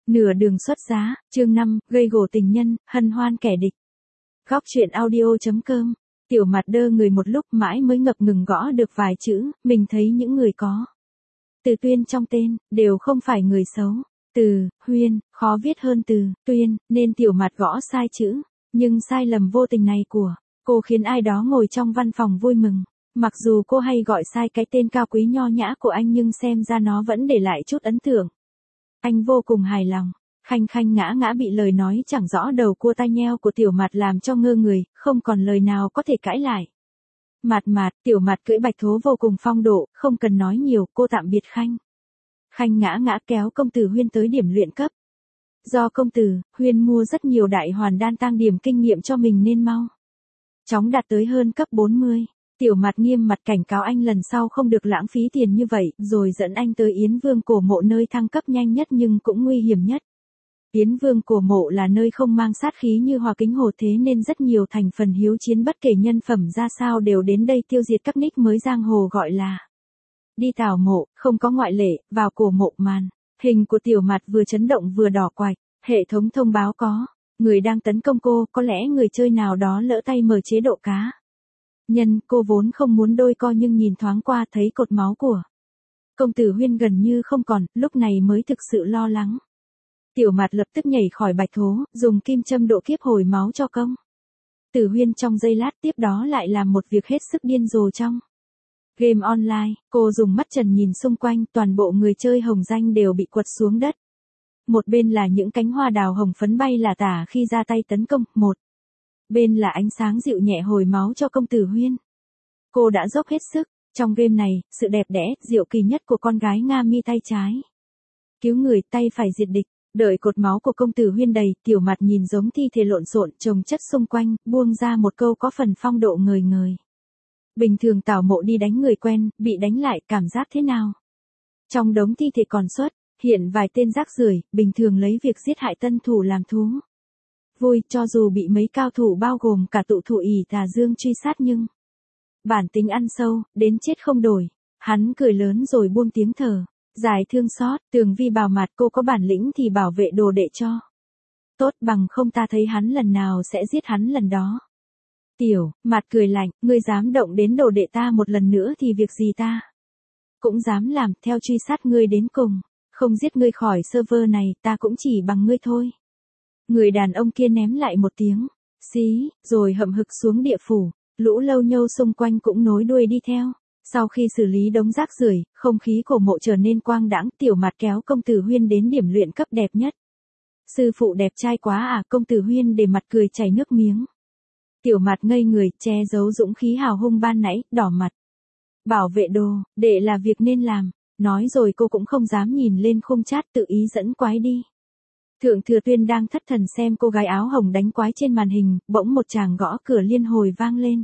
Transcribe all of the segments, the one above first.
Nửa đường xuất giá, chương 5, gây gổ tình nhân, hân hoan kẻ địch. Góc truyện audio.com. Tiểu Mặt đơ người một lúc mãi mới ngập ngừng gõ được vài chữ, mình thấy những người có từ Tuyên trong tên, đều không phải người xấu. Từ, Huyên, khó viết hơn từ, Tuyên, nên Tiểu Mặt gõ sai chữ. Nhưng sai lầm vô tình này của cô khiến ai đó ngồi trong văn phòng vui mừng. Mặc dù cô hay gọi sai cái tên cao quý nho nhã của anh nhưng xem ra nó vẫn để lại chút ấn tượng. Anh vô cùng hài lòng. Khanh khanh ngã ngã bị lời nói chẳng rõ đầu cua tai nheo của Tiểu Mặt làm cho ngơ người, không còn lời nào có thể cãi lại. Mặt, Tiểu Mặt cưỡi bạch thố vô cùng phong độ, không cần nói nhiều, cô tạm biệt Khanh. Khanh ngã ngã kéo công tử Huyên tới điểm luyện cấp. Do công tử Huyên mua rất nhiều đại hoàn đan tăng điểm kinh nghiệm cho mình nên mau chóng đạt tới hơn cấp 40. Tiểu Mặt nghiêm mặt cảnh cáo anh lần sau không được lãng phí tiền như vậy, rồi dẫn anh tới Yến Vương Cổ Mộ nơi thăng cấp nhanh nhất nhưng cũng nguy hiểm nhất. Yến Vương Cổ Mộ là nơi không mang sát khí như Hòa Kính Hồ, thế nên rất nhiều thành phần hiếu chiến bất kể nhân phẩm ra sao đều đến đây tiêu diệt các nick mới giang hồ gọi là đi tảo mộ, không có ngoại lệ. Vào cổ mộ, màn hình của Tiểu Mặt vừa chấn động vừa đỏ quạch, hệ thống thông báo có người đang tấn công cô, có lẽ người chơi nào đó lỡ tay mở chế độ cá nhân. Cô vốn không muốn đôi co nhưng nhìn thoáng qua thấy cột máu của công tử Huyên gần như không còn, lúc này mới thực sự lo lắng. Tiểu Mặt lập tức nhảy khỏi bạch thố, dùng kim châm độ kiếp hồi máu cho công tử Huyên trong giây lát, tiếp đó lại làm một việc hết sức điên rồ trong game online. Cô dùng mắt trần nhìn xung quanh, toàn bộ người chơi hồng danh đều bị quật xuống đất. Một bên là những cánh hoa đào hồng phấn bay lả tả khi ra tay tấn công, một bên là ánh sáng dịu nhẹ hồi máu cho công tử Huyên. Cô đã dốc hết sức. Trong game này, sự đẹp đẽ, diệu kỳ nhất của con gái Nga Mi tay trái cứu người, tay phải diệt địch. Đợi cột máu của công tử Huyên đầy, Tiểu Mặt nhìn giống thi thể lộn xộn chồng chất xung quanh, buông ra một câu có phần phong độ ngời ngời. Bình thường tảo mộ đi đánh người quen, bị đánh lại, cảm giác thế nào? Trong đống thi thể còn sót hiện vài tên rác rưởi, bình thường lấy việc giết hại tân thủ làm thú vui, cho dù bị mấy cao thủ bao gồm cả tụ thủ ỷ Tà Dương truy sát nhưng bản tính ăn sâu, đến chết không đổi. Hắn cười lớn rồi buông tiếng thở dài thương xót. Tường Vi bảo Mặt, cô có bản lĩnh thì bảo vệ đồ đệ cho tốt, bằng không ta thấy hắn lần nào sẽ giết hắn lần đó. Tiểu Mặt cười lạnh, ngươi dám động đến đồ đệ ta một lần nữa thì việc gì ta cũng dám làm, theo truy sát ngươi đến cùng. Không giết ngươi khỏi server này, ta cũng chỉ bằng ngươi thôi. Người đàn ông kia ném lại một tiếng xí, rồi hậm hực xuống địa phủ. Lũ lâu nhâu xung quanh cũng nối đuôi đi theo. Sau khi xử lý đống rác rưởi, không khí cổ mộ trở nên quang đãng. Tiểu Mặt kéo công tử Huyên đến điểm luyện cấp đẹp nhất. Sư phụ đẹp trai quá à, công tử Huyên để mặt cười chảy nước miếng. Tiểu Mặt ngây người, che giấu dũng khí hào hung ban nãy, đỏ mặt. Bảo vệ đồ, đệ là việc nên làm. Nói rồi cô cũng không dám nhìn lên khung chat, tự ý dẫn quái đi. Thượng Thừa Tuyên đang thất thần xem cô gái áo hồng đánh quái trên màn hình, bỗng một tràng gõ cửa liên hồi vang lên.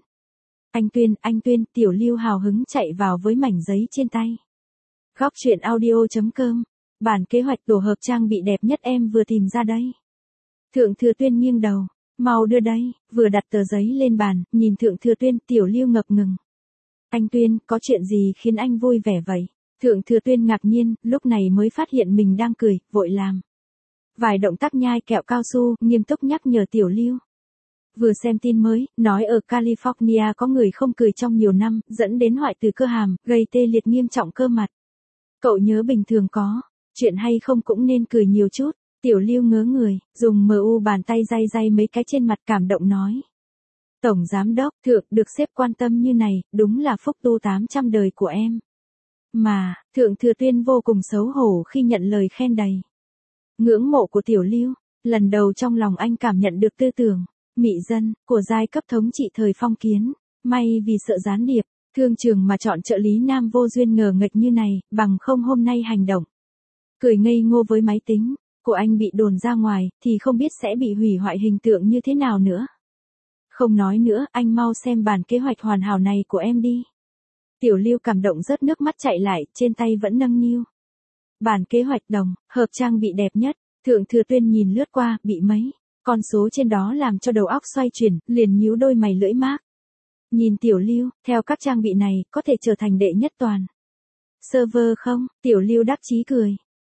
Anh Tuyên, Tiểu Lưu hào hứng chạy vào với mảnh giấy trên tay. Góc truyện audio.com. Bản kế hoạch tổ hợp trang bị đẹp nhất em vừa tìm ra đây. Thượng Thừa Tuyên nghiêng đầu, mau đưa đây. Vừa đặt tờ giấy lên bàn, nhìn Thượng Thừa Tuyên, Tiểu Lưu ngập ngừng. Anh Tuyên, có chuyện gì khiến anh vui vẻ vậy? Thượng Thừa Tuyên ngạc nhiên, lúc này mới phát hiện mình đang cười, vội làm vài động tác nhai kẹo cao su, nghiêm túc nhắc nhở Tiểu Lưu. Vừa xem tin mới, nói ở California có người không cười trong nhiều năm, dẫn đến hoại tử cơ hàm, gây tê liệt nghiêm trọng cơ mặt. Cậu nhớ bình thường có chuyện hay không cũng nên cười nhiều chút. Tiểu Lưu ngớ người, dùng MU bàn tay day mấy cái trên mặt, cảm động nói. Tổng giám đốc, Thượng, được sếp quan tâm như này, đúng là phúc tu 800 đời của em. Mà, Thượng Thừa Tuyên vô cùng xấu hổ khi nhận lời khen đầy ngưỡng mộ của Tiểu Lưu. Lần đầu trong lòng anh cảm nhận được tư tưởng mị dân của giai cấp thống trị thời phong kiến. May vì sợ gián điệp, thương trường mà chọn trợ lý nam vô duyên ngờ nghệch như này, bằng không hôm nay hành động cười ngây ngô với máy tính của anh bị đồn ra ngoài, thì không biết sẽ bị hủy hoại hình tượng như thế nào nữa. Không nói nữa, anh mau xem bản kế hoạch hoàn hảo này của em đi. Tiểu Lưu cảm động rớt nước mắt chạy lại, trên tay vẫn nâng niu bản kế hoạch đồng hợp trang bị đẹp nhất. Thượng Thừa Tuyên nhìn lướt qua, bị mấy con số trên đó làm cho đầu óc xoay chuyển, liền nhíu đôi mày lưỡi mác. Nhìn Tiểu Lưu, theo các trang bị này, có thể trở thành đệ nhất toàn server không? Tiểu Lưu đắc chí cười.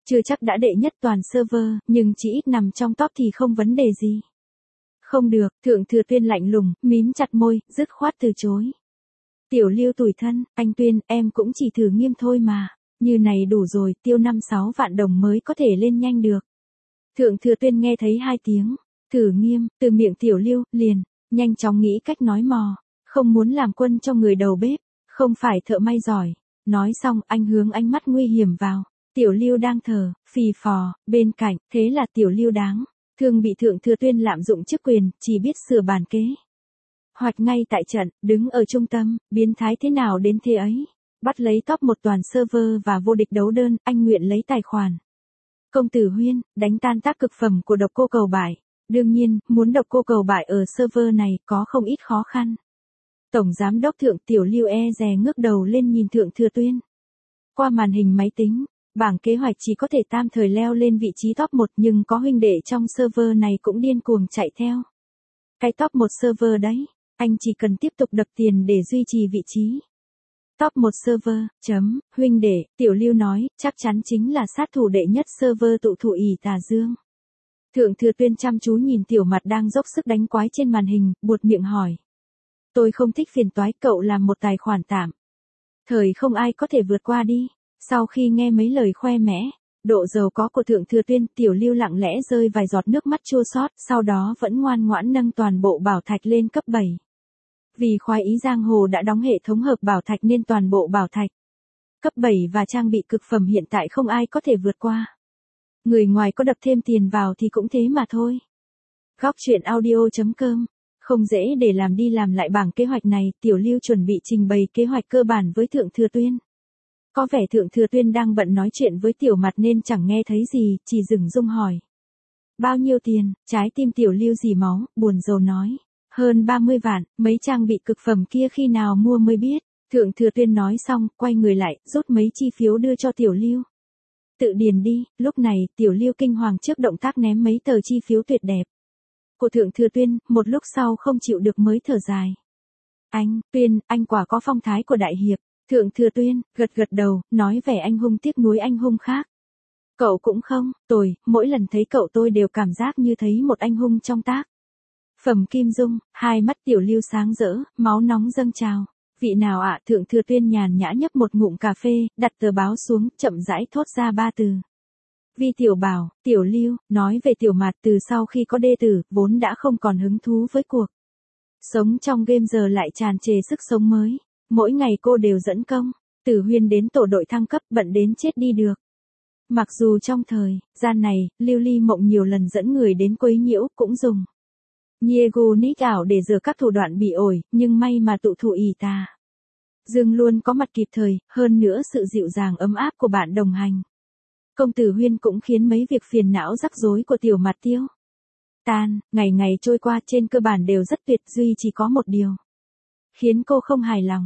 Chưa chắc đã đệ nhất toàn server, nhưng chỉ ít nằm trong top thì không vấn đề gì. Không được, Thượng Thừa Tuyên lạnh lùng, mím chặt môi, dứt khoát từ chối. Tiểu Lưu tủi thân, anh Tuyên, em cũng chỉ thử nghiêm thôi mà. Như này đủ rồi, tiêu 5-6 vạn đồng mới có thể lên nhanh được. Thượng Thừa Tuyên nghe thấy 2 tiếng. Thử nghiêm, từ miệng Tiểu Lưu, liền. Nhanh chóng nghĩ cách nói mò. Không muốn làm quân cho người đầu bếp. Không phải thợ may giỏi. Nói xong, anh hướng ánh mắt nguy hiểm vào. Tiểu Lưu đang thở, phì phò, bên cạnh, thế là Tiểu Lưu đáng thương bị Thượng Thừa Tuyên lạm dụng chức quyền, chỉ biết sửa bàn kế. Hoạch ngay tại trận, đứng ở trung tâm, biến thái thế nào đến thế ấy. Bắt lấy top 1 toàn server và vô địch đấu đơn, anh nguyện lấy tài khoản. Công tử Huyên, đánh tan tác cực phẩm của độc cô cầu bại. Đương nhiên, muốn độc cô cầu bại ở server này có không ít khó khăn. Tổng giám đốc Thượng Tiểu Lưu dè ngước đầu lên nhìn Thượng Thừa Tuyên. Qua màn hình máy tính, bảng kế hoạch chỉ có thể tam thời leo lên vị trí top 1 nhưng có huynh đệ trong server này cũng điên cuồng chạy theo. Cái top 1 server đấy, anh chỉ cần tiếp tục đập tiền để duy trì vị trí. Top 1 server, huynh đệ, Tiểu Lưu nói, chắc chắn chính là sát thủ đệ nhất server tụ thụ ỷ Tà Dương. Thượng Thừa Tuyên chăm chú nhìn Tiểu Mặt đang dốc sức đánh quái trên màn hình, buột miệng hỏi. Tôi không thích phiền toái, cậu làm một tài khoản tạm. Thời không ai có thể vượt qua đi. Sau khi nghe mấy lời khoe mẽ, độ giàu có của Thượng Thừa Tuyên, Tiểu Lưu lặng lẽ rơi vài giọt nước mắt chua xót, sau đó vẫn ngoan ngoãn nâng toàn bộ bảo thạch lên cấp 7. Vì khoái ý giang hồ đã đóng hệ thống hợp bảo thạch nên toàn bộ bảo thạch cấp 7 và trang bị cực phẩm hiện tại không ai có thể vượt qua. Người ngoài có đập thêm tiền vào thì cũng thế mà thôi. Góc truyện audio.com. Không dễ để làm đi làm lại bảng kế hoạch này, Tiểu Lưu chuẩn bị trình bày kế hoạch cơ bản với Thượng Thừa Tuyên. Có vẻ Thượng Thừa Tuyên đang bận nói chuyện với Tiểu Mặt nên chẳng nghe thấy gì, chỉ dửng dưng hỏi. Bao nhiêu tiền? Trái tim Tiểu Lưu rỉ máu, buồn rầu nói. Hơn 30 vạn, mấy trang bị cực phẩm kia khi nào mua mới biết. Thượng Thừa Tuyên nói xong, quay người lại, rút mấy chi phiếu đưa cho Tiểu Lưu. Tự điền đi, lúc này, Tiểu Lưu kinh hoàng trước động tác ném mấy tờ chi phiếu tuyệt đẹp. Của Thượng Thừa Tuyên, một lúc sau không chịu được mới thở dài. Anh, Tuyên, anh quả có phong thái của đại hiệp. Thượng Thừa Tuyên, gật đầu, nói vẻ anh hùng tiếc nuối anh hùng khác. Cậu cũng không, mỗi lần thấy cậu tôi đều cảm giác như thấy một anh hùng trong tác. Phẩm Kim Dung, hai mắt Tiểu Lưu sáng rỡ, máu nóng dâng trào. Vị nào ạ? Thượng Thừa Tuyên nhàn nhã nhấp một ngụm cà phê, đặt tờ báo xuống, chậm rãi thốt ra 3 từ. Vi Tiểu Bảo, Tiểu Lưu, nói về Tiểu Mạt từ sau khi có đê tử, vốn đã không còn hứng thú với cuộc sống trong game giờ lại tràn trề sức sống mới. Mỗi ngày cô đều dẫn công, từ Huyên đến tổ đội thăng cấp bận đến chết đi được. Mặc dù trong thời gian này, Lưu Ly Mộng nhiều lần dẫn người đến quấy nhiễu cũng dùng Diego nick ảo để rửa các thủ đoạn bị ổi, nhưng may mà tụ thụ ỷ Tà Dương luôn có mặt kịp thời, hơn nữa sự dịu dàng ấm áp của bạn đồng hành. Công tử Huyên cũng khiến mấy việc phiền não rắc rối của Tiểu Mặt tiêu tan, ngày ngày trôi qua trên cơ bản đều rất tuyệt, duy chỉ có một điều khiến cô không hài lòng.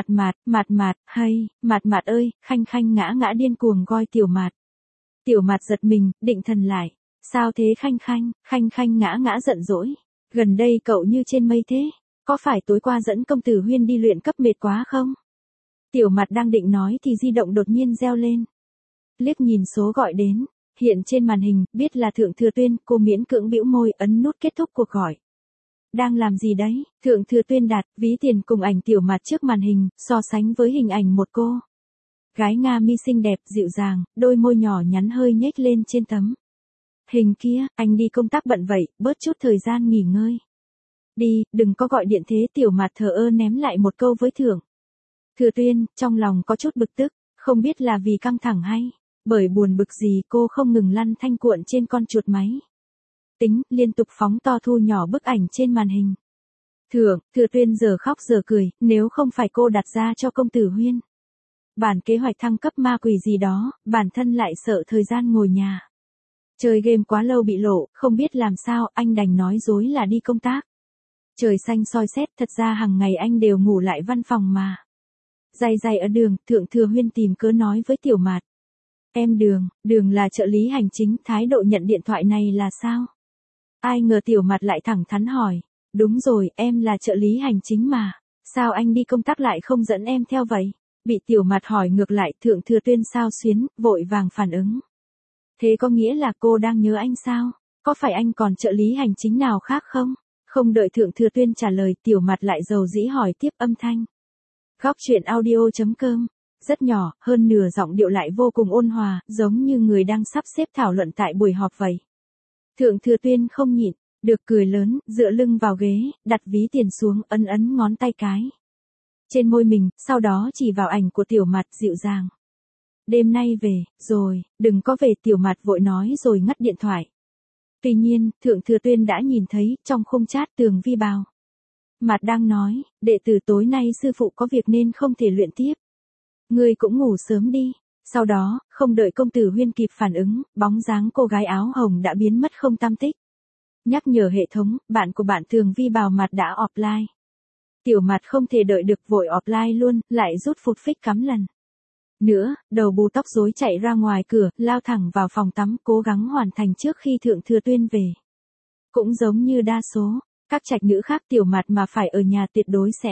Mạt ơi, Khanh ngã điên cuồng gọi Tiểu Mạt. Tiểu Mạt giật mình, định thần lại. Sao thế Khanh ngã giận dỗi. Gần đây cậu như trên mây thế. Có phải tối qua dẫn công tử Huyên đi luyện cấp mệt quá không? Tiểu Mạt đang định nói thì di động đột nhiên reo lên. Liếc nhìn số gọi đến, hiện trên màn hình, biết là Thượng Thừa Tuyên, cô miễn cưỡng bĩu môi ấn nút kết thúc cuộc gọi. Đang làm gì đấy? Thượng Thừa Tuyên đặt ví tiền cùng ảnh Tiểu Mạt trước màn hình, so sánh với hình ảnh một cô gái Nga mi xinh đẹp, dịu dàng, đôi môi nhỏ nhắn hơi nhếch lên trên tấm hình kia. Anh đi công tác bận vậy, bớt chút thời gian nghỉ ngơi đi, đừng có gọi điện thế. Tiểu Mạt thờ ơ ném lại một câu với Thượng Thừa Tuyên, trong lòng có chút bực tức, không biết là vì căng thẳng hay bởi buồn bực gì cô không ngừng lăn thanh cuộn trên con chuột máy tính, liên tục phóng to thu nhỏ bức ảnh trên màn hình. Thượng Thừa Tuyên giờ khóc giờ cười, nếu không phải cô đặt ra cho công tử Huyên bản kế hoạch thăng cấp ma quỷ gì đó, bản thân lại sợ thời gian ngồi nhà chơi game quá lâu bị lộ, không biết làm sao, anh đành nói dối là đi công tác. Trời xanh soi xét, thật ra hàng ngày anh đều ngủ lại văn phòng mà. Day ở đường, Thượng Thừa Huyên tìm cớ nói với Tiểu Mạt. Em Đường là trợ lý hành chính, thái độ nhận điện thoại này là sao? Ai ngờ Tiểu Mạt lại thẳng thắn hỏi. Đúng rồi, em là trợ lý hành chính mà. Sao anh đi công tác lại không dẫn em theo vậy? Bị Tiểu Mạt hỏi ngược lại, Thượng Thừa Tuyên xao xuyến, vội vàng phản ứng. Thế có nghĩa là cô đang nhớ anh sao? Có phải anh còn trợ lý hành chính nào khác không? Không đợi Thượng Thừa Tuyên trả lời, Tiểu Mặt lại dầu dĩ hỏi tiếp âm thanh. Góc chuyện audio.com. Rất nhỏ, hơn nửa giọng điệu lại vô cùng ôn hòa, giống như người đang sắp xếp thảo luận tại buổi họp vậy. Thượng Thừa Tuyên không nhịn, được cười lớn, dựa lưng vào ghế, đặt ví tiền xuống, ấn ấn ngón tay cái trên môi mình, sau đó chỉ vào ảnh của Tiểu Mặt, dịu dàng. Đêm nay về, rồi, đừng có về. Tiểu Mặt vội nói rồi ngắt điện thoại. Tuy nhiên, Thượng Thừa Tuyên đã nhìn thấy, trong khung chat Tường Vi Bào. Mặt đang nói, đệ tử tối nay sư phụ có việc nên không thể luyện tiếp. Ngươi cũng ngủ sớm đi. Sau đó, không đợi công tử Huyên kịp phản ứng, bóng dáng cô gái áo hồng đã biến mất không tăm tích. Nhắc nhở hệ thống, bạn của bạn Tường Vi Bào Mặt đã offline. Tiểu Mặt không thể đợi được, vội offline luôn, lại rút phụt phích cắm lần nữa, đầu bù tóc rối chạy ra ngoài cửa, lao thẳng vào phòng tắm, cố gắng hoàn thành trước khi Thượng Thừa Tuyên về. Cũng giống như đa số các trạch nữ khác, Tiểu Mặt mà phải ở nhà tuyệt đối sẽ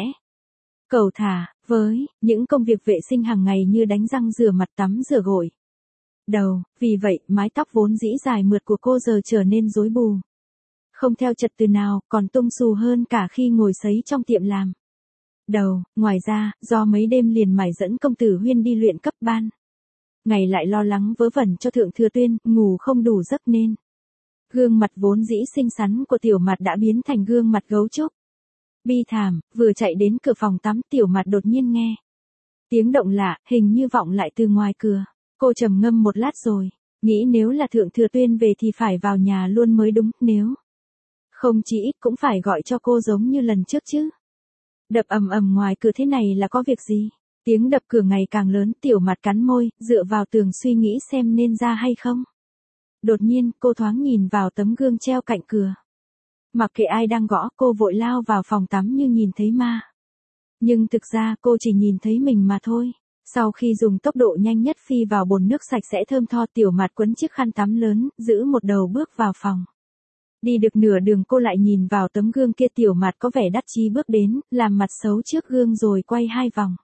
cầu thả với những công việc vệ sinh hàng ngày như đánh răng, rửa mặt, tắm rửa, gội đầu. Vì vậy, mái tóc vốn dĩ dài mượt của cô giờ trở nên rối bù, không theo trật tự nào, còn tung xù hơn cả khi ngồi sấy trong tiệm làm đầu. Ngoài ra, do mấy đêm liền mải dẫn công tử Huyên đi luyện cấp ban, ngày lại lo lắng vớ vẩn cho Thượng Thừa Tuyên, ngủ không đủ giấc nên gương mặt vốn dĩ xinh xắn của Tiểu Mặt đã biến thành gương mặt gấu trúc. Bi thảm, vừa chạy đến cửa phòng tắm, Tiểu Mặt đột nhiên nghe tiếng động lạ, hình như vọng lại từ ngoài cửa. Cô trầm ngâm một lát rồi, nghĩ nếu là Thượng Thừa Tuyên về thì phải vào nhà luôn mới đúng, nếu không chỉ ít cũng phải gọi cho cô giống như lần trước chứ. Đập ầm ầm ngoài cửa thế này là có việc gì? Tiếng đập cửa ngày càng lớn, Tiểu Mặt cắn môi, dựa vào tường suy nghĩ xem nên ra hay không. Đột nhiên, cô thoáng nhìn vào tấm gương treo cạnh cửa. Mặc kệ ai đang gõ, cô vội lao vào phòng tắm như nhìn thấy ma. Nhưng thực ra cô chỉ nhìn thấy mình mà thôi. Sau khi dùng tốc độ nhanh nhất phi vào bồn nước sạch sẽ thơm tho, Tiểu Mặt quấn chiếc khăn tắm lớn, giữ một đầu bước vào phòng. Đi được nửa đường cô lại nhìn vào tấm gương kia, Tiểu Mặt có vẻ đắc chí bước đến, làm mặt xấu trước gương rồi quay 2 vòng.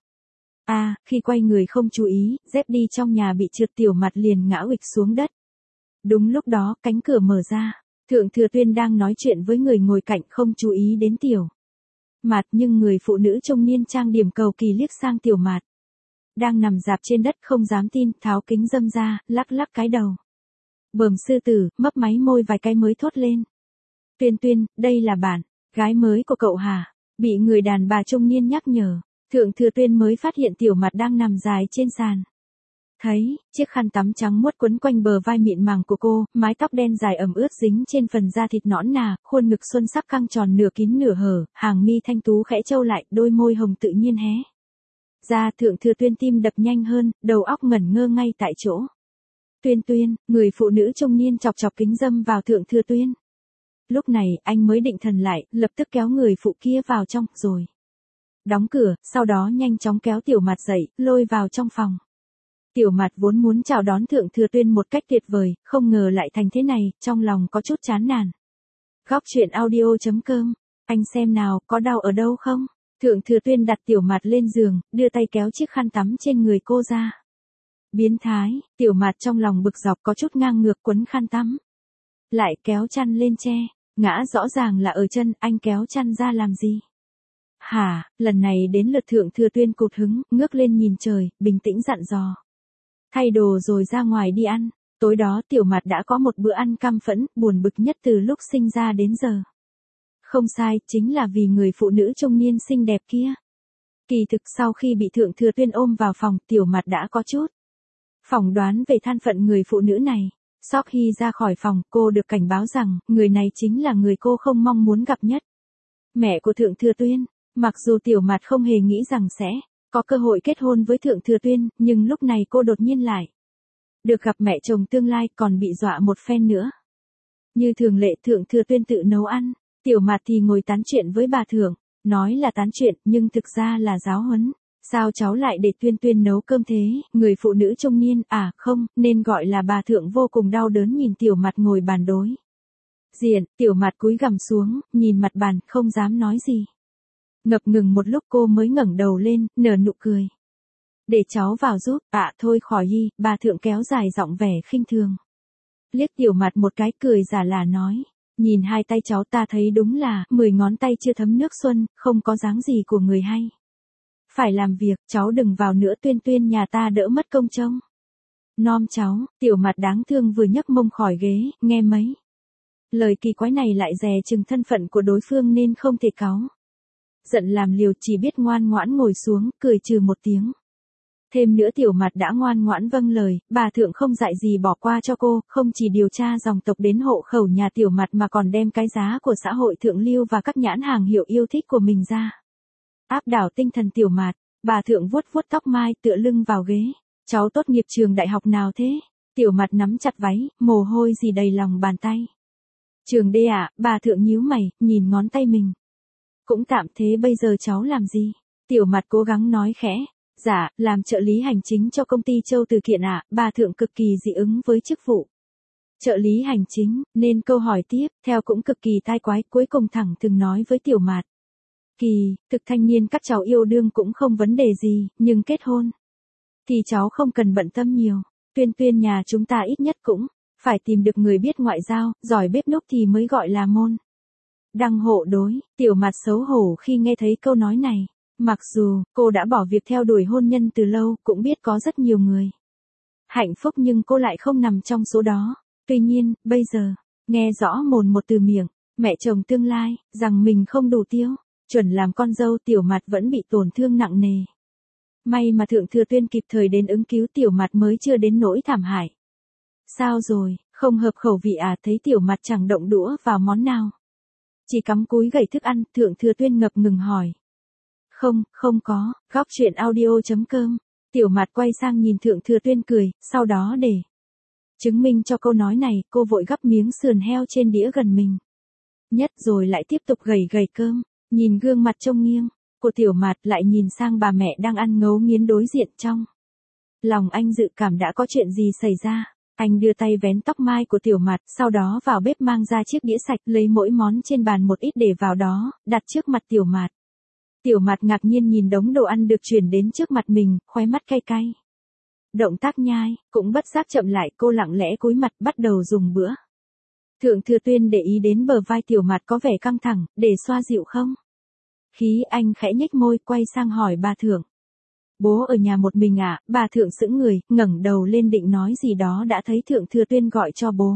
Khi quay người không chú ý, dép đi trong nhà bị trượt, Tiểu Mặt liền ngã uịch xuống đất. Đúng lúc đó, cánh cửa mở ra. Thượng Thừa Tuyên đang nói chuyện với người ngồi cạnh, không chú ý đến Tiểu Mặt, nhưng người phụ nữ trung niên trang điểm cầu kỳ liếc sang Tiểu Mặt đang nằm rạp trên đất, không dám tin, tháo kính râm ra, lắc lắc cái đầu. Bờm sư tử, mấp máy môi vài cái mới thốt lên. Tuyên Tuyên, đây là bạn gái mới của cậu hả? Bị người đàn bà trung niên nhắc nhở, Thượng Thừa Tuyên mới phát hiện Tiểu Mặt đang nằm dài trên sàn. Thấy, chiếc khăn tắm trắng muốt quấn quanh bờ vai mịn màng của cô, mái tóc đen dài ẩm ướt dính trên phần da thịt nõn nà, khuôn ngực xuân sắc căng tròn nửa kín nửa hở, hàng mi thanh tú khẽ trâu lại, đôi môi hồng tự nhiên hé ra. Thượng Thừa Tuyên tim đập nhanh hơn, đầu óc ngẩn ngơ ngay tại chỗ. Tuyên Tuyên, người phụ nữ trung niên chọc chọc kính râm vào Thượng Thừa Tuyên. Lúc này, anh mới định thần lại, lập tức kéo người phụ kia vào trong, rồi đóng cửa, sau đó nhanh chóng kéo Tiểu Mặt dậy, lôi vào trong phòng. Tiểu Mặt vốn muốn chào đón Thượng Thừa Tuyên một cách tuyệt vời, không ngờ lại thành thế này, trong lòng có chút chán nản. Góc chuyện audio.com. Anh xem nào, có đau ở đâu không? Thượng Thừa Tuyên đặt Tiểu Mặt lên giường, đưa tay kéo chiếc khăn tắm trên người cô ra. Biến thái, Tiểu Mặt trong lòng bực dọc, có chút ngang ngược quấn khăn tắm. Lại kéo chăn lên che, ngã rõ ràng là ở chân, anh kéo chăn ra làm gì? Hả, lần này đến lượt Thượng Thừa Tuyên cụt hứng, ngước lên nhìn trời, bình tĩnh dặn dò. Thay đồ rồi ra ngoài đi ăn. Tối đó Tiểu Mặt đã có một bữa ăn căm phẫn, buồn bực nhất từ lúc sinh ra đến giờ. Không sai, chính là vì người phụ nữ trung niên xinh đẹp kia. Kỳ thực sau khi bị Thượng Thừa Tuyên ôm vào phòng, Tiểu Mặt đã có chút phỏng đoán về thân phận người phụ nữ này. Sau khi ra khỏi phòng, cô được cảnh báo rằng, người này chính là người cô không mong muốn gặp nhất. Mẹ của Thượng Thừa Tuyên. Mặc dù Tiểu Mặt không hề nghĩ rằng sẽ có cơ hội kết hôn với Thượng Thừa Tuyên, nhưng lúc này cô đột nhiên lại được gặp mẹ chồng tương lai, còn bị dọa một phen nữa. Như thường lệ, Thượng Thừa Tuyên tự nấu ăn, Tiểu Mặt thì ngồi tán chuyện với bà Thượng, nói là tán chuyện, nhưng thực ra là giáo huấn. Sao cháu lại để Tuyên Tuyên nấu cơm thế? Người phụ nữ trung niên, không, nên gọi là bà Thượng, vô cùng đau đớn nhìn Tiểu Mặt ngồi bàn đối diện. Tiểu Mặt cúi gằm xuống, nhìn mặt bàn, không dám nói gì. Ngập ngừng một lúc cô mới ngẩng đầu lên, nở nụ cười. Để cháu vào giúp. Thôi khỏi đi, bà Thượng kéo dài giọng vẻ khinh thường. liếc Tiểu Mạt một cái cười giả là nói. Nhìn hai tay cháu ta thấy đúng là 10 ngón tay chưa thấm nước xuân, không có dáng gì của người hay. Phải làm việc, cháu đừng vào nữa, Tuyên Tuyên nhà ta đỡ mất công trông. Nom cháu, Tiểu Mạt đáng thương vừa nhấc mông khỏi ghế, nghe mấy lời kỳ quái này lại dè chừng thân phận của đối phương nên không thể cáu giận làm liều, chỉ biết ngoan ngoãn ngồi xuống, cười trừ một tiếng. Thêm nữa Tiểu Mạt đã ngoan ngoãn vâng lời, bà thượng không dạy gì bỏ qua cho cô, không chỉ điều tra dòng tộc đến hộ khẩu nhà Tiểu Mạt mà còn đem cái giá của xã hội thượng lưu và các nhãn hàng hiệu yêu thích của mình ra. Áp đảo tinh thần Tiểu Mạt, bà thượng vuốt vuốt tóc mai tựa lưng vào ghế. Cháu tốt nghiệp trường đại học nào thế? Tiểu Mạt nắm chặt váy, mồ hôi gì đầy lòng bàn tay. Trường D ạ, bà thượng nhíu mày, nhìn ngón tay mình. Cũng tạm thế, bây giờ cháu làm gì? Tiểu Mạt cố gắng nói khẽ. Dạ, làm trợ lý hành chính cho công ty Châu Từ Kiện ạ, bà thượng cực kỳ dị ứng với chức vụ trợ lý hành chính, nên câu hỏi tiếp theo cũng cực kỳ tai quái, cuối cùng thẳng thừng nói với Tiểu Mạt. Kỳ, thực thanh niên các cháu yêu đương cũng không vấn đề gì, nhưng kết hôn thì cháu không cần bận tâm nhiều. Tuyên Tuyên nhà chúng ta ít nhất cũng phải tìm được người biết ngoại giao, giỏi bếp núc thì mới gọi là môn đăng hộ đối. Tiểu Mạt xấu hổ khi nghe thấy câu nói này. Mặc dù cô đã bỏ việc theo đuổi hôn nhân từ lâu, cũng biết có rất nhiều người hạnh phúc nhưng cô lại không nằm trong số đó. Tuy nhiên, bây giờ, nghe rõ mồn một từ miệng, mẹ chồng tương lai, rằng mình không đủ tiêu chuẩn làm con dâu, Tiểu Mạt vẫn bị tổn thương nặng nề. May mà Thượng Thừa Tuyên kịp thời đến ứng cứu, Tiểu Mạt mới chưa đến nỗi thảm hại. Sao rồi, không hợp khẩu vị à? Thấy Tiểu Mạt chẳng động đũa vào món nào, chỉ cắm cúi gẩy thức ăn, Thượng Thừa Tuyên ngập ngừng hỏi. Không có. Góc truyện audio.com. Tiểu Mạt quay sang nhìn Thượng Thừa Tuyên cười, sau đó để chứng minh cho câu nói này, cô vội gắp miếng sườn heo trên đĩa gần mình nhất rồi lại tiếp tục gẩy cơm. Nhìn gương mặt trông nghiêng của Tiểu Mạt, lại nhìn sang bà mẹ đang ăn ngấu nghiến đối diện, trong lòng anh dự cảm đã có chuyện gì xảy ra. Anh đưa tay vén tóc mai của Tiểu Mạt, sau đó vào bếp mang ra chiếc đĩa sạch, lấy mỗi món trên bàn một ít để vào đó, đặt trước mặt Tiểu Mạt. Tiểu Mạt ngạc nhiên nhìn đống đồ ăn được chuyển đến trước mặt mình, khóe mắt cay cay. Động tác nhai cũng bất giác chậm lại, cô lặng lẽ cúi mặt bắt đầu dùng bữa. Thượng Thừa Tuyên để ý đến bờ vai Tiểu Mạt có vẻ căng thẳng, để xoa dịu không khí, anh khẽ nhếch môi, quay sang hỏi bà thượng. Bố ở nhà một mình à? Bà thượng sững người, ngẩng đầu lên định nói gì đó đã thấy Thượng Thừa Tuyên gọi cho bố.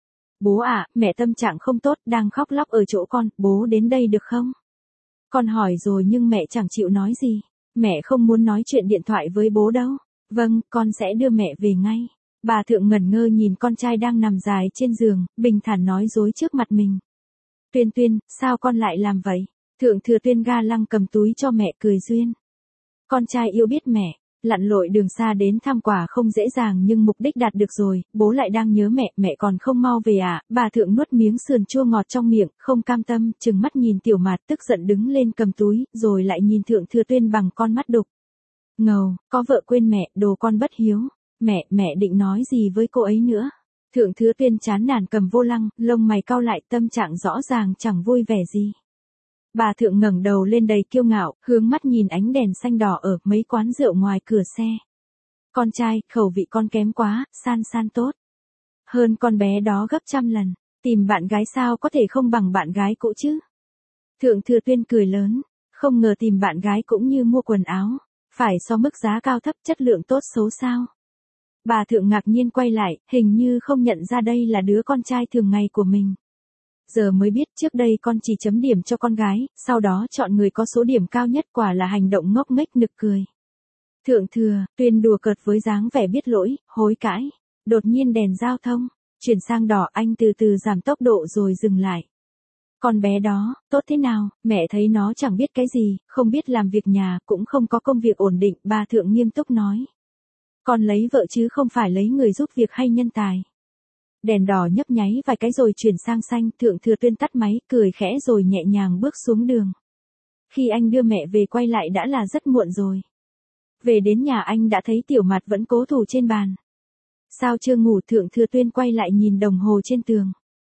Bố à, mẹ tâm trạng không tốt, đang khóc lóc ở chỗ con, bố đến đây được không? Con hỏi rồi nhưng mẹ chẳng chịu nói gì. Mẹ không muốn nói chuyện điện thoại với bố đâu. Vâng, con sẽ đưa mẹ về ngay. Bà thượng ngẩn ngơ nhìn con trai đang nằm dài trên giường, bình thản nói dối trước mặt mình. Tuyên Tuyên, sao con lại làm vậy? Thượng Thừa Tuyên ga lăng cầm túi cho mẹ, cười duyên. Con trai yêu biết mẹ, lặn lội đường xa đến thăm quả không dễ dàng nhưng mục đích đạt được rồi, bố lại đang nhớ mẹ, mẹ còn không mau về à? Bà thượng nuốt miếng sườn chua ngọt trong miệng, không cam tâm, trừng mắt nhìn Tiểu Mạt, tức giận đứng lên cầm túi, rồi lại nhìn Thượng Thừa Tuyên bằng con mắt đục ngầu, có vợ quên mẹ, đồ con bất hiếu. Mẹ định nói gì với cô ấy nữa? Thượng Thừa Tuyên chán nản cầm vô lăng, lông mày cau lại, tâm trạng rõ ràng chẳng vui vẻ gì. Bà thượng ngẩng đầu lên đầy kiêu ngạo, hướng mắt nhìn ánh đèn xanh đỏ ở mấy quán rượu ngoài cửa xe. Con trai, khẩu vị con kém quá, san tốt hơn con bé đó gấp trăm lần. Tìm bạn gái sao có thể không bằng bạn gái cũ chứ? Thượng Thừa Tuyên cười lớn, không ngờ tìm bạn gái cũng như mua quần áo, phải so mức giá cao thấp, chất lượng tốt xấu sao? Bà thượng ngạc nhiên quay lại, hình như không nhận ra đây là đứa con trai thường ngày của mình. Giờ mới biết trước đây con chỉ chấm điểm cho con gái, sau đó chọn người có số điểm cao nhất, quả là hành động ngốc nghếch nực cười. Thượng Thừa Tuyên đùa cợt với dáng vẻ biết lỗi, hối cải. Đột nhiên đèn giao thông chuyển sang đỏ, anh từ từ giảm tốc độ rồi dừng lại. Con bé đó, tốt thế nào? Mẹ thấy nó chẳng biết cái gì, không biết làm việc nhà, cũng không có công việc ổn định, bà thượng nghiêm túc nói. Con lấy vợ chứ không phải lấy người giúp việc hay nhân tài. Đèn đỏ nhấp nháy vài cái rồi chuyển sang xanh, Thượng Thừa Tuyên tắt máy, cười khẽ rồi nhẹ nhàng bước xuống đường. Khi anh đưa mẹ về quay lại đã là rất muộn rồi. Về đến nhà anh đã thấy Tiểu Mạt vẫn cố thủ trên bàn. Sao chưa ngủ? Thượng Thừa Tuyên quay lại nhìn đồng hồ trên tường.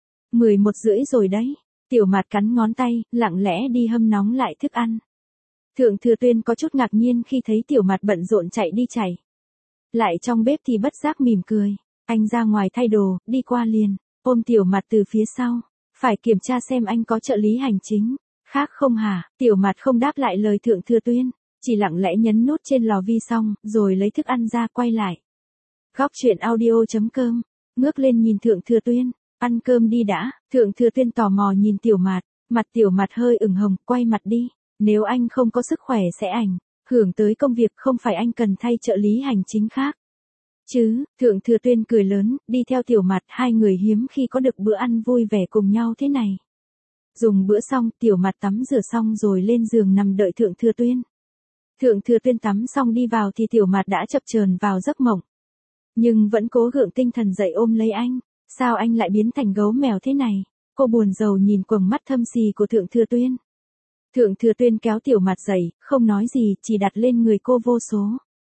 11:30 rồi đấy. Tiểu Mạt cắn ngón tay, lặng lẽ đi hâm nóng lại thức ăn. Thượng Thừa Tuyên có chút ngạc nhiên khi thấy Tiểu Mạt bận rộn chạy đi chạy lại trong bếp thì bất giác mỉm cười. Anh ra ngoài thay đồ, đi qua liền, ôm Tiểu Mặt từ phía sau. Phải kiểm tra xem anh có trợ lý hành chính. Khác không hả? Tiểu Mặt không đáp lại lời Thượng Thừa Tuyên. Chỉ lặng lẽ nhấn nút trên lò vi xong, rồi lấy thức ăn ra quay lại. Góc truyện audio.com. Ngước lên nhìn Thượng Thừa Tuyên. Ăn cơm đi đã. Thượng Thừa Tuyên tò mò nhìn Tiểu Mặt. Mặt Tiểu Mặt hơi ửng hồng, quay mặt đi. Nếu anh không có sức khỏe sẽ ảnh hưởng tới công việc, không phải anh cần thay trợ lý hành chính khác. Chứ, Thượng Thừa Tuyên cười lớn, đi theo Tiểu Mặt, hai người hiếm khi có được bữa ăn vui vẻ cùng nhau thế này. Dùng bữa xong, Tiểu Mặt tắm rửa xong rồi lên giường nằm đợi Thượng Thừa Tuyên. Thượng Thừa Tuyên tắm xong đi vào thì Tiểu Mặt đã chập chờn vào giấc mộng. Nhưng vẫn cố gượng tinh thần dậy ôm lấy anh. Sao anh lại biến thành gấu mèo thế này? Cô buồn rầu nhìn quầng mắt thâm xì của Thượng Thừa Tuyên. Thượng Thừa Tuyên kéo Tiểu Mặt dậy, không nói gì, chỉ đặt lên người cô vô số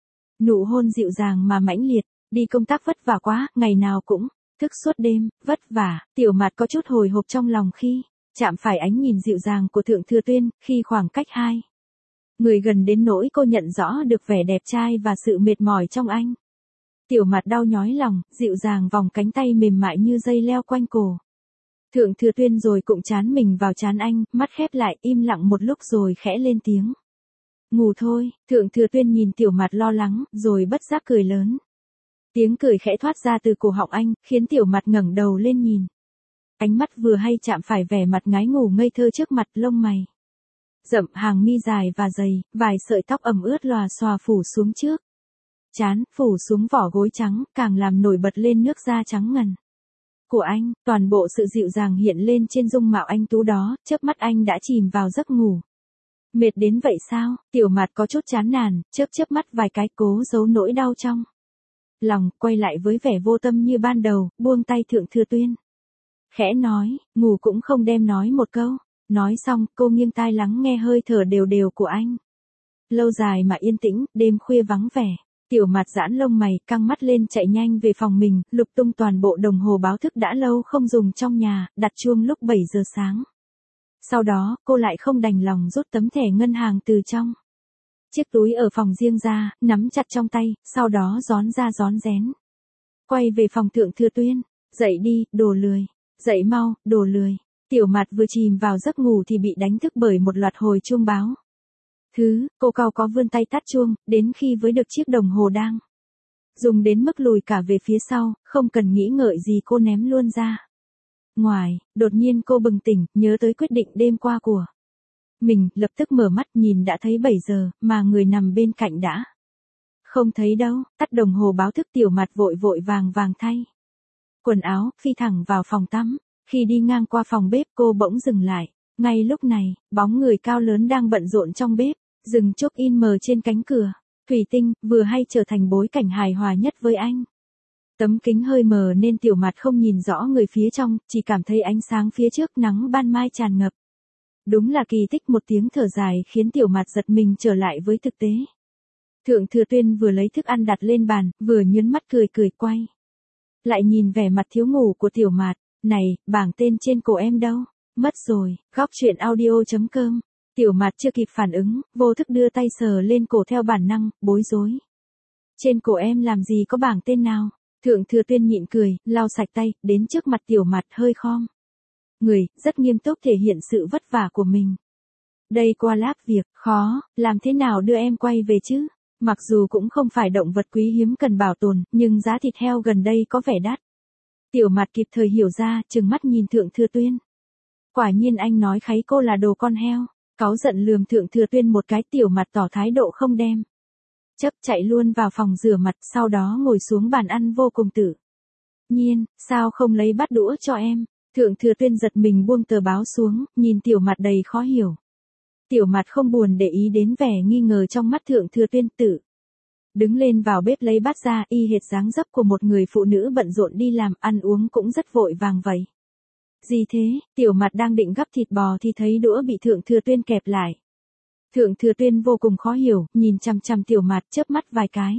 nụ hôn dịu dàng mà mãnh liệt. Đi công tác vất vả quá, ngày nào cũng thức suốt đêm, vất vả. Tiểu Mặt có chút hồi hộp trong lòng khi chạm phải ánh nhìn dịu dàng của Thượng Thừa Tuyên, khi khoảng cách hai người gần đến nỗi cô nhận rõ được vẻ đẹp trai và sự mệt mỏi trong anh. Tiểu Mặt đau nhói lòng, dịu dàng vòng cánh tay mềm mại như dây leo quanh cổ Thượng Thừa Tuyên rồi cụm chán mình vào chán anh, mắt khép lại, im lặng một lúc rồi khẽ lên tiếng. Ngủ thôi. Thượng Thừa Tuyên nhìn Tiểu Mặt lo lắng, rồi bất giác cười lớn. Tiếng cười khẽ thoát ra từ cổ họng anh, khiến Tiểu Mặt ngẩng đầu lên nhìn. Ánh mắt vừa hay chạm phải vẻ mặt ngái ngủ ngây thơ trước mặt, lông mày rậm, hàng mi dài và dày, vài sợi tóc ẩm ướt lòa xòa phủ xuống trước trán, phủ xuống vỏ gối trắng, càng làm nổi bật lên nước da trắng ngần của anh. Toàn bộ sự dịu dàng hiện lên trên dung mạo anh tú đó, chớp mắt anh đã chìm vào giấc ngủ. Mệt đến vậy sao? Tiểu Mặt có chút chán nản, chớp mắt vài cái, cố giấu nỗi đau trong lòng, quay lại với vẻ vô tâm như ban đầu, buông tay Thượng Thừa Tuyên. Khẽ nói, ngủ cũng không đem nói một câu. Nói xong, cô nghiêng tai lắng nghe hơi thở đều đều của anh. Lâu dài mà yên tĩnh, đêm khuya vắng vẻ. Tiểu Mặt giãn lông mày, căng mắt lên chạy nhanh về phòng mình, lục tung toàn bộ đồng hồ báo thức đã lâu không dùng trong nhà, đặt chuông lúc 7 giờ sáng. Sau đó, cô lại không đành lòng rút tấm thẻ ngân hàng từ trong chiếc túi ở phòng riêng ra, nắm chặt trong tay, sau đó rón ra rón rén. Quay về phòng Thượng Thừa Tuyên. Dậy đi, đồ lười. Dậy mau, đồ lười. Tiểu Mặt vừa chìm vào giấc ngủ thì bị đánh thức bởi một loạt hồi chuông báo. Cô cau có vươn tay tắt chuông, đến khi với được chiếc đồng hồ đang dùng đến mức lùi cả về phía sau, không cần nghĩ ngợi gì cô ném luôn ra ngoài. Đột nhiên cô bừng tỉnh, nhớ tới quyết định đêm qua của mình, lập tức mở mắt nhìn đã thấy 7 giờ, mà người nằm bên cạnh đã không thấy đâu. Tắt đồng hồ báo thức, Tiểu Mặt vội vội vàng vàng thay quần áo, phi thẳng vào phòng tắm. Khi đi ngang qua phòng bếp, cô bỗng dừng lại. Ngay lúc này, bóng người cao lớn đang bận rộn trong bếp, dừng chốc in mờ trên cánh cửa thủy tinh, vừa hay trở thành bối cảnh hài hòa nhất với anh. Tấm kính hơi mờ nên Tiểu Mặt không nhìn rõ người phía trong, chỉ cảm thấy ánh sáng phía trước, nắng ban mai tràn ngập. Đúng là kỳ tích. Một tiếng thở dài khiến Tiểu Mặt giật mình trở lại với thực tế. Thượng Thừa Tuyên vừa lấy thức ăn đặt lên bàn, vừa nhớn mắt cười quay lại nhìn vẻ mặt thiếu ngủ của Tiểu Mặt. Này, bảng tên trên cổ em đâu? Mất rồi. Góc truyện audio.com. Tiểu Mặt chưa kịp phản ứng, vô thức đưa tay sờ lên cổ theo bản năng, bối rối. Trên cổ em làm gì có bảng tên nào? Thượng Thừa Tuyên nhịn cười, lau sạch tay, đến trước mặt Tiểu Mặt hơi khom người, rất nghiêm túc thể hiện sự vất vả của mình. Đây qua lác việc khó, làm thế nào đưa em quay về chứ? Mặc dù cũng không phải động vật quý hiếm cần bảo tồn, nhưng giá thịt heo gần đây có vẻ đắt. Tiểu Mặt kịp thời hiểu ra, trừng mắt nhìn Thượng Thừa Tuyên. Quả nhiên anh nói kháy cô là đồ con heo. Cáu giận lườm Thượng Thừa Tuyên một cái. Tiểu Mặt tỏ thái độ không đem chấp, chạy luôn vào phòng rửa mặt, sau đó ngồi xuống bàn ăn vô cùng tự nhiên. Sao không lấy bát đũa cho em? Thượng Thừa Tuyên giật mình buông tờ báo xuống, nhìn Tiểu Mặt đầy khó hiểu. Tiểu Mặt không buồn để ý đến vẻ nghi ngờ trong mắt Thượng Thừa Tuyên, tự đứng lên vào bếp lấy bát ra, y hệt dáng dấp của một người phụ nữ bận rộn đi làm, ăn uống cũng rất vội vàng vậy. Gì thế? Tiểu Mặt đang định gắp thịt bò thì thấy đũa bị Thượng Thừa Tuyên kẹp lại. Thượng Thừa Tuyên vô cùng khó hiểu, nhìn chằm chằm Tiểu Mặt chớp mắt vài cái.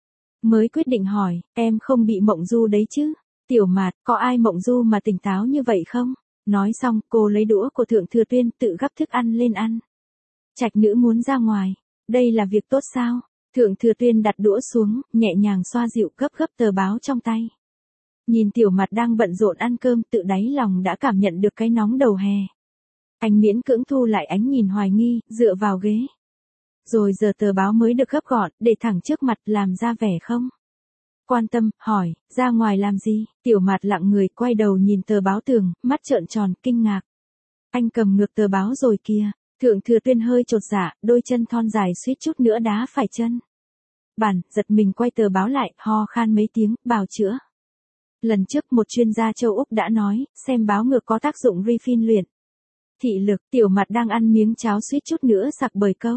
Mới quyết định hỏi, em không bị mộng du đấy chứ? Tiểu Mặt, có ai mộng du mà tỉnh táo như vậy không? Nói xong, cô lấy đũa của Thượng Thừa Tuyên, tự gắp thức ăn lên ăn. Trạch nữ muốn ra ngoài. Đây là việc tốt sao? Thượng Thừa Tuyên đặt đũa xuống, nhẹ nhàng xoa dịu, gấp tờ báo trong tay. Nhìn Tiểu Mặt đang bận rộn ăn cơm, tự đáy lòng đã cảm nhận được cái nóng đầu hè. Anh miễn cưỡng thu lại ánh nhìn hoài nghi, dựa vào ghế. Rồi giờ tờ báo mới được gấp gọn, để thẳng trước mặt, làm ra vẻ không quan tâm, hỏi, ra ngoài làm gì? Tiểu Mặt lặng người, quay đầu nhìn tờ báo tường, mắt trợn tròn, kinh ngạc. Anh cầm ngược tờ báo rồi kìa. Thượng Thừa Tuyên hơi chột dạ, đôi chân thon dài suýt chút nữa đá phải chân bàn, giật mình quay tờ báo lại, ho khan mấy tiếng, bào chữa. Lần trước một chuyên gia châu Úc đã nói, xem báo ngược có tác dụng refin luyện thị lực. Tiểu Mặt đang ăn miếng cháo suýt chút nữa sặc bởi câu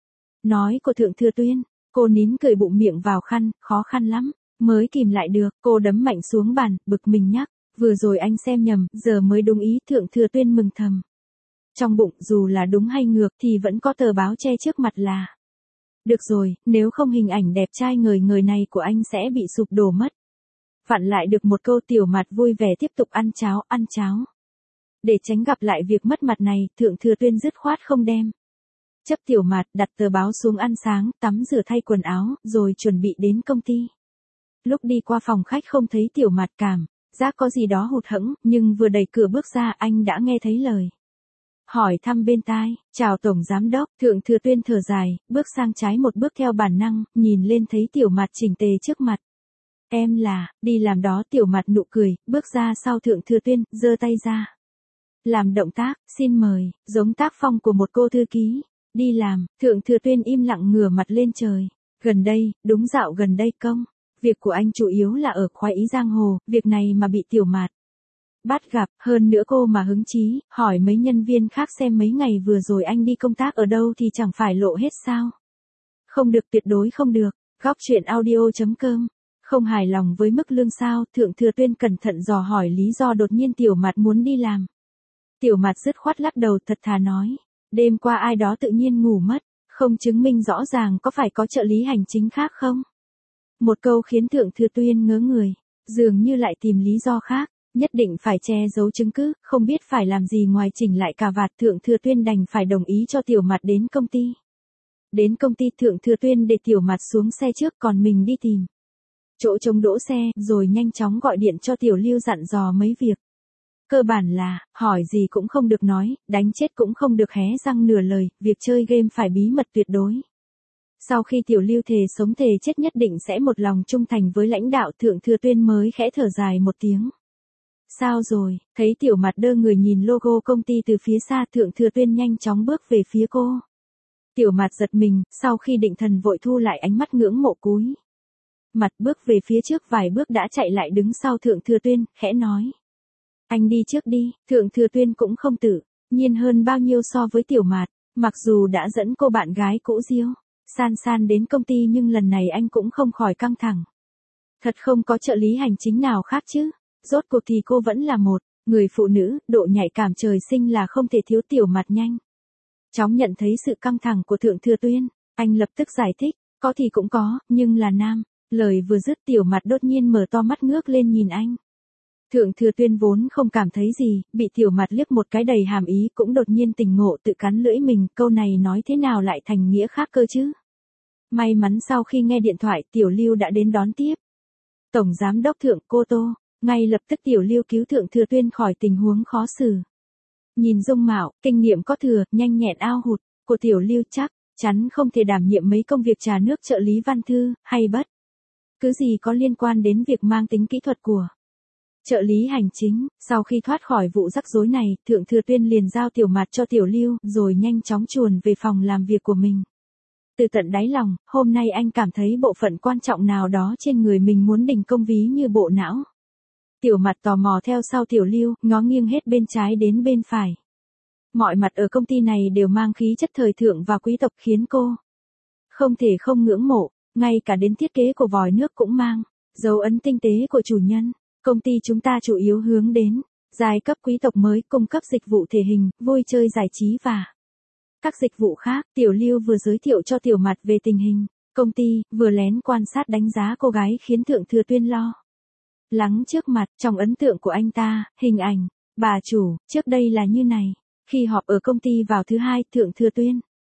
nói của Thượng Thừa Tuyên. Cô nín cười, bụng miệng vào khăn, khó khăn lắm mới kìm lại được. Cô đấm mạnh xuống bàn, bực mình nhắc, vừa rồi anh xem nhầm, giờ mới đúng ý. Thượng Thừa Tuyên mừng thầm trong bụng, dù là đúng hay ngược thì vẫn có tờ báo che trước mặt là được rồi, nếu không hình ảnh đẹp trai ngời ngời này của anh sẽ bị sụp đổ mất. Vặn lại được một câu, Tiểu Mặt vui vẻ tiếp tục ăn cháo. Để tránh gặp lại việc mất mặt này, Thượng Thừa Tuyên dứt khoát không đem chấp Tiểu Mặt, đặt tờ báo xuống ăn sáng, tắm rửa thay quần áo, rồi chuẩn bị đến công ty. Lúc đi qua phòng khách không thấy Tiểu Mặt, cảm giác có gì đó hụt hẫng, nhưng vừa đẩy cửa bước ra anh đã nghe thấy lời hỏi thăm bên tai, chào Tổng Giám Đốc. Thượng Thừa Tuyên thở dài, bước sang trái một bước theo bản năng, nhìn lên thấy Tiểu Mặt chỉnh tề trước mặt. Em là, đi làm đó. Tiểu Mặt nụ cười, bước ra sau Thượng Thừa Tuyên, giơ tay ra. Làm động tác, xin mời, giống tác phong của một cô thư ký. Đi làm. Thượng Thừa Tuyên im lặng ngửa mặt lên trời. Gần đây, đúng dạo gần đây công việc của anh chủ yếu là ở khoái ý giang hồ, việc này mà bị Tiểu Mặt bắt gặp, hơn nữa cô mà hứng chí, hỏi mấy nhân viên khác xem mấy ngày vừa rồi anh đi công tác ở đâu thì chẳng phải lộ hết sao? Không được, tuyệt đối không được. Góc truyện audio.com. Không hài lòng với mức lương sao? Thượng Thừa Tuyên cẩn thận dò hỏi lý do đột nhiên Tiểu Mặt muốn đi làm. Tiểu Mặt dứt khoát lắc đầu, thật thà nói, đêm qua ai đó tự nhiên ngủ mất, không chứng minh rõ ràng, có phải có trợ lý hành chính khác không? Một câu khiến Thượng Thừa Tuyên ngớ người, dường như lại tìm lý do khác. Nhất định phải che giấu chứng cứ, không biết phải làm gì ngoài chỉnh lại cà vạt. Thượng Thừa Tuyên đành phải đồng ý cho Tiểu Mặt đến công ty. Đến công ty, Thượng Thừa Tuyên để Tiểu Mặt xuống xe trước, còn mình đi tìm chỗ trống đỗ xe, rồi nhanh chóng gọi điện cho Tiểu Lưu dặn dò mấy việc. Cơ bản là, hỏi gì cũng không được nói, đánh chết cũng không được hé răng nửa lời, việc chơi game phải bí mật tuyệt đối. Sau khi Tiểu Lưu thề sống thề chết nhất định sẽ một lòng trung thành với lãnh đạo, Thượng Thừa Tuyên mới khẽ thở dài một tiếng. Sao rồi? Thấy Tiểu Mặt đơ người nhìn logo công ty từ phía xa, Thượng Thừa Tuyên nhanh chóng bước về phía cô. Tiểu Mặt giật mình, sau khi định thần vội thu lại ánh mắt ngưỡng mộ, cúi mặt bước về phía trước vài bước đã chạy lại đứng sau Thượng Thừa Tuyên, khẽ nói. Anh đi trước đi. Thượng Thừa Tuyên cũng không tự nhiên hơn bao nhiêu so với Tiểu Mặt, mặc dù đã dẫn cô bạn gái cũ Diêu San đến công ty nhưng lần này anh cũng không khỏi căng thẳng. Thật không có trợ lý hành chính nào khác chứ? Rốt cuộc thì cô vẫn là một người phụ nữ, độ nhạy cảm trời sinh là không thể thiếu. Tiểu Mặt nhanh chóng nhận thấy sự căng thẳng của Thượng Thừa Tuyên, anh lập tức giải thích, có thì cũng có, nhưng là nam. Lời vừa dứt, Tiểu Mặt đột nhiên mở to mắt ngước lên nhìn anh. Thượng Thừa Tuyên vốn không cảm thấy gì, bị Tiểu Mặt liếc một cái đầy hàm ý cũng đột nhiên tỉnh ngộ, tự cắn lưỡi mình, câu này nói thế nào lại thành nghĩa khác cơ chứ? May mắn sau khi nghe điện thoại, Tiểu Lưu đã đến đón tiếp. Tổng Giám Đốc Thượng, cô Tô. Ngay lập tức Tiểu Lưu cứu Thượng Thừa Tuyên khỏi tình huống khó xử. Nhìn dung mạo, kinh nghiệm có thừa, nhanh nhẹn ao hụt của Tiểu Lưu chắc chắn không thể đảm nhiệm mấy công việc trà nước trợ lý văn thư, hay bất cứ gì có liên quan đến việc mang tính kỹ thuật của trợ lý hành chính. Sau khi thoát khỏi vụ rắc rối này, Thượng Thừa Tuyên liền giao Tiểu Mặt cho Tiểu Lưu, rồi nhanh chóng chuồn về phòng làm việc của mình. Từ tận đáy lòng, hôm nay anh cảm thấy bộ phận quan trọng nào đó trên người mình muốn đình công ví như bộ não. Tiểu Mặt tò mò theo sau Tiểu Lưu, ngó nghiêng hết bên trái đến bên phải. Mọi mặt ở công ty này đều mang khí chất thời thượng và quý tộc khiến cô không thể không ngưỡng mộ, ngay cả đến thiết kế của vòi nước cũng mang dấu ấn tinh tế của chủ nhân. Công ty chúng ta chủ yếu hướng đến giai cấp quý tộc mới, cung cấp dịch vụ thể hình, vui chơi giải trí và các dịch vụ khác. Tiểu Lưu vừa giới thiệu cho Tiểu Mặt về tình hình công ty, vừa lén quan sát đánh giá cô gái, khiến Thượng Thừa Tuyên lo lắng trước mặt. Trong ấn tượng của anh ta, hình ảnh bà chủ trước đây là như này. Khi họp ở công ty vào thứ hai, Thượng Thừa Tuyên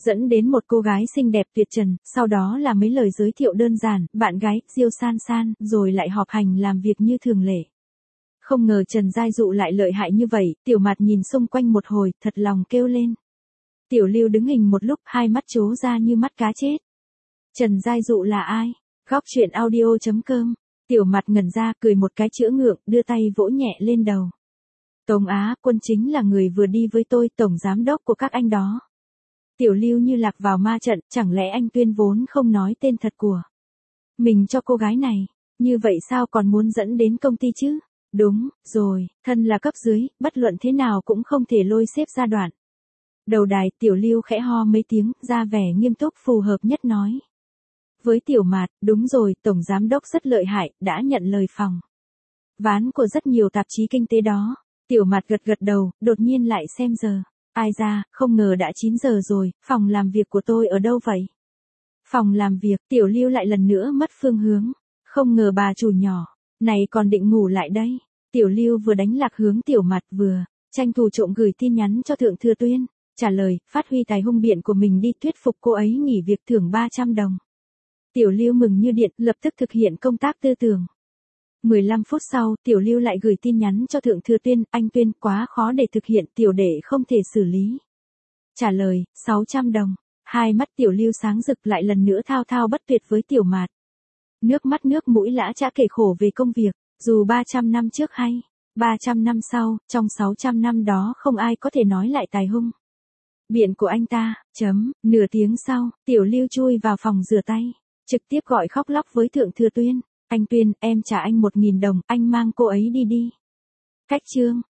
dẫn đến một cô gái xinh đẹp tuyệt trần, sau đó là mấy lời giới thiệu đơn giản, bạn gái, Diêu San San, rồi lại họp hành làm việc như thường lệ. Không ngờ Trần Giai Dụ lại lợi hại như vậy, Tiểu Mạt nhìn xung quanh một hồi, thật lòng kêu lên. Tiểu Lưu đứng hình một lúc, hai mắt trố ra như mắt cá chết. Trần Giai Dụ là ai? Góc chuyện audio.com. Tiểu Mạt ngẩn ra, cười một cái chữa ngượng, đưa tay vỗ nhẹ lên đầu. Tống Á Quân chính là người vừa đi với tôi, tổng giám đốc của các anh đó. Tiểu Lưu như lạc vào ma trận, chẳng lẽ anh Tuyên vốn không nói tên thật của mình cho cô gái này, như vậy sao còn muốn dẫn đến công ty chứ? Đúng, rồi, thân là cấp dưới, bất luận thế nào cũng không thể lôi xếp ra đoạn. Đầu đài, Tiểu Lưu khẽ ho mấy tiếng, ra vẻ nghiêm túc phù hợp nhất nói. Với Tiểu Mạt, đúng rồi, tổng giám đốc rất lợi hại, đã nhận lời phòng ván của rất nhiều tạp chí kinh tế đó. Tiểu Mạt gật gật đầu, đột nhiên lại xem giờ. Ai ra, không ngờ đã 9 giờ rồi, phòng làm việc của tôi ở đâu vậy? Phòng làm việc, Tiểu Lưu lại lần nữa mất phương hướng. Không ngờ bà chủ nhỏ này còn định ngủ lại đây. Tiểu Lưu vừa đánh lạc hướng Tiểu Mạt vừa tranh thủ trộm gửi tin nhắn cho Thượng Thừa Tuyên, trả lời, phát huy tài hung biện của mình đi thuyết phục cô ấy nghỉ việc thưởng 300 đồng. Tiểu Lưu mừng như điện, lập tức thực hiện công tác tư tưởng. 15 phút sau, Tiểu Lưu lại gửi tin nhắn cho Thượng Thừa Tuyên, anh Tuyên, quá khó để thực hiện, tiểu đệ không thể xử lý. Trả lời, 600 đồng. Hai mắt Tiểu Lưu sáng rực, lại lần nữa thao thao bất tuyệt với Tiểu Mạt. Nước mắt nước mũi lã chã kể khổ về công việc, dù 300 năm trước hay 300 năm sau, trong 600 năm đó không ai có thể nói lại tài hung biện của anh ta. Nửa tiếng sau, Tiểu Lưu chui vào phòng rửa tay, trực tiếp gọi khóc lóc với Thượng Thừa Tuyên. Anh Tuyên, em trả anh 1.000 đồng, anh mang cô ấy đi đi. Cách chương.